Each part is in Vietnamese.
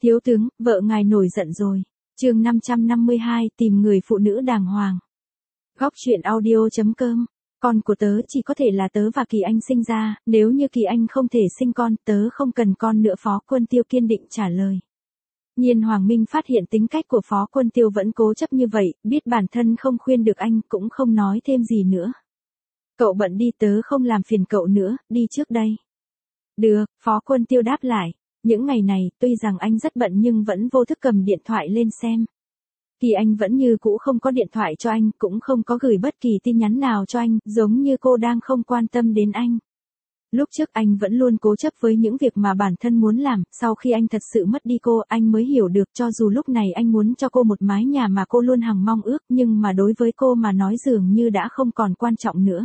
Thiếu tướng, vợ ngài nổi giận rồi. Chương 552, tìm người phụ nữ đàng hoàng. Góc truyện audio.com. Con của tớ chỉ có thể là tớ và Kỳ Anh sinh ra, nếu như Kỳ Anh không thể sinh con, tớ không cần con nữa, Phó Quân Tiêu kiên định trả lời. Nhiên Hoàng Minh phát hiện tính cách của Phó Quân Tiêu vẫn cố chấp như vậy, biết bản thân không khuyên được anh, cũng không nói thêm gì nữa. Cậu bận đi, tớ không làm phiền cậu nữa, đi trước đây. Được, Phó Quân Tiêu đáp lại. Những ngày này, tuy rằng anh rất bận nhưng vẫn vô thức cầm điện thoại lên xem. Kỳ Anh vẫn như cũ không có điện thoại cho anh, cũng không có gửi bất kỳ tin nhắn nào cho anh, giống như cô đang không quan tâm đến anh. Lúc trước anh vẫn luôn cố chấp với những việc mà bản thân muốn làm, sau khi anh thật sự mất đi cô, anh mới hiểu được cho dù lúc này anh muốn cho cô một mái nhà mà cô luôn hằng mong ước, nhưng mà đối với cô mà nói dường như đã không còn quan trọng nữa.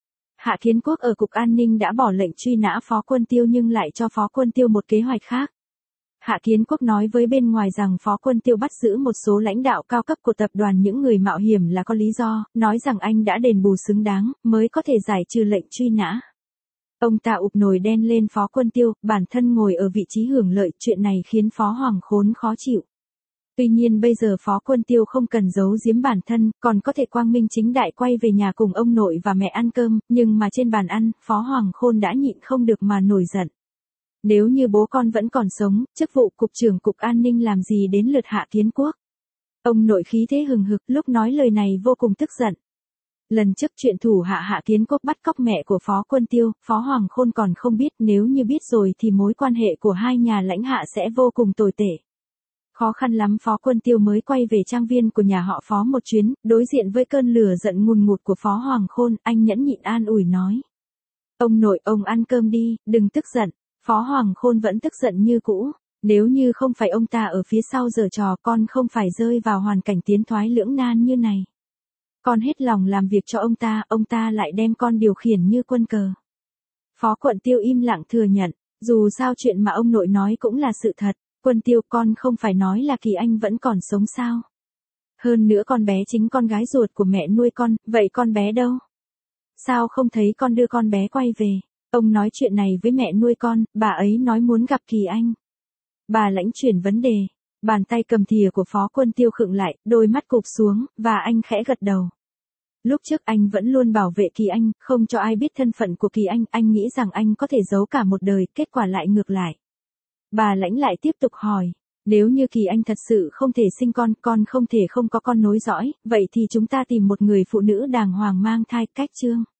Hạ Kiến Quốc ở Cục An ninh đã bỏ lệnh truy nã Phó Quân Tiêu nhưng lại cho Phó Quân Tiêu một kế hoạch khác. Hạ Kiến Quốc nói với bên ngoài rằng Phó Quân Tiêu bắt giữ một số lãnh đạo cao cấp của tập đoàn những người mạo hiểm là có lý do, nói rằng anh đã đền bù xứng đáng, mới có thể giải trừ lệnh truy nã. Ông ta ụp nồi đen lên Phó Quân Tiêu, bản thân ngồi ở vị trí hưởng lợi, chuyện này khiến Phó Hoàng Khốn khó chịu. Tuy nhiên bây giờ Phó Quân Tiêu không cần giấu giếm bản thân, còn có thể quang minh chính đại quay về nhà cùng ông nội và mẹ ăn cơm, nhưng mà trên bàn ăn, Phó Hoàng Khôn đã nhịn không được mà nổi giận. Nếu như bố con vẫn còn sống, chức vụ cục trưởng Cục An ninh làm gì đến lượt Hạ Kiến Quốc? Ông nội khí thế hừng hực, lúc nói lời này vô cùng tức giận. Lần trước chuyện thủ hạ Hạ Kiến Quốc bắt cóc mẹ của Phó Quân Tiêu, Phó Hoàng Khôn còn không biết, nếu như biết rồi thì mối quan hệ của hai nhà lãnh hạ sẽ vô cùng tồi tệ. Khó khăn lắm Phó Quân Tiêu mới quay về trang viên của nhà họ Phó một chuyến, đối diện với cơn lửa giận ngùn ngụt của Phó Hoàng Khôn, anh nhẫn nhịn an ủi nói. Ông nội, ông ăn cơm đi, đừng tức giận. Phó Hoàng Khôn vẫn tức giận như cũ. Nếu như không phải ông ta ở phía sau giở trò, con không phải rơi vào hoàn cảnh tiến thoái lưỡng nan như này. Con hết lòng làm việc cho ông ta lại đem con điều khiển như quân cờ. Phó Quân Tiêu im lặng thừa nhận, dù sao chuyện mà ông nội nói cũng là sự thật. Quân Tiêu, con không phải nói là Kỳ Anh vẫn còn sống sao? Hơn nữa con bé chính con gái ruột của mẹ nuôi con, vậy con bé đâu? Sao không thấy con đưa con bé quay về? Ông nói chuyện này với mẹ nuôi con, bà ấy nói muốn gặp Kỳ Anh. Bà Lãnh chuyển vấn đề, bàn tay cầm thìa của Phó Quân Tiêu khựng lại, đôi mắt cụp xuống, và anh khẽ gật đầu. Lúc trước anh vẫn luôn bảo vệ Kỳ Anh, không cho ai biết thân phận của Kỳ Anh nghĩ rằng anh có thể giấu cả một đời, kết quả lại ngược lại. Bà Lãnh lại tiếp tục hỏi, nếu như Kỳ Anh thật sự không thể sinh con không thể không có con nối dõi, vậy thì chúng ta tìm một người phụ nữ đàng hoàng mang thai, cách chương.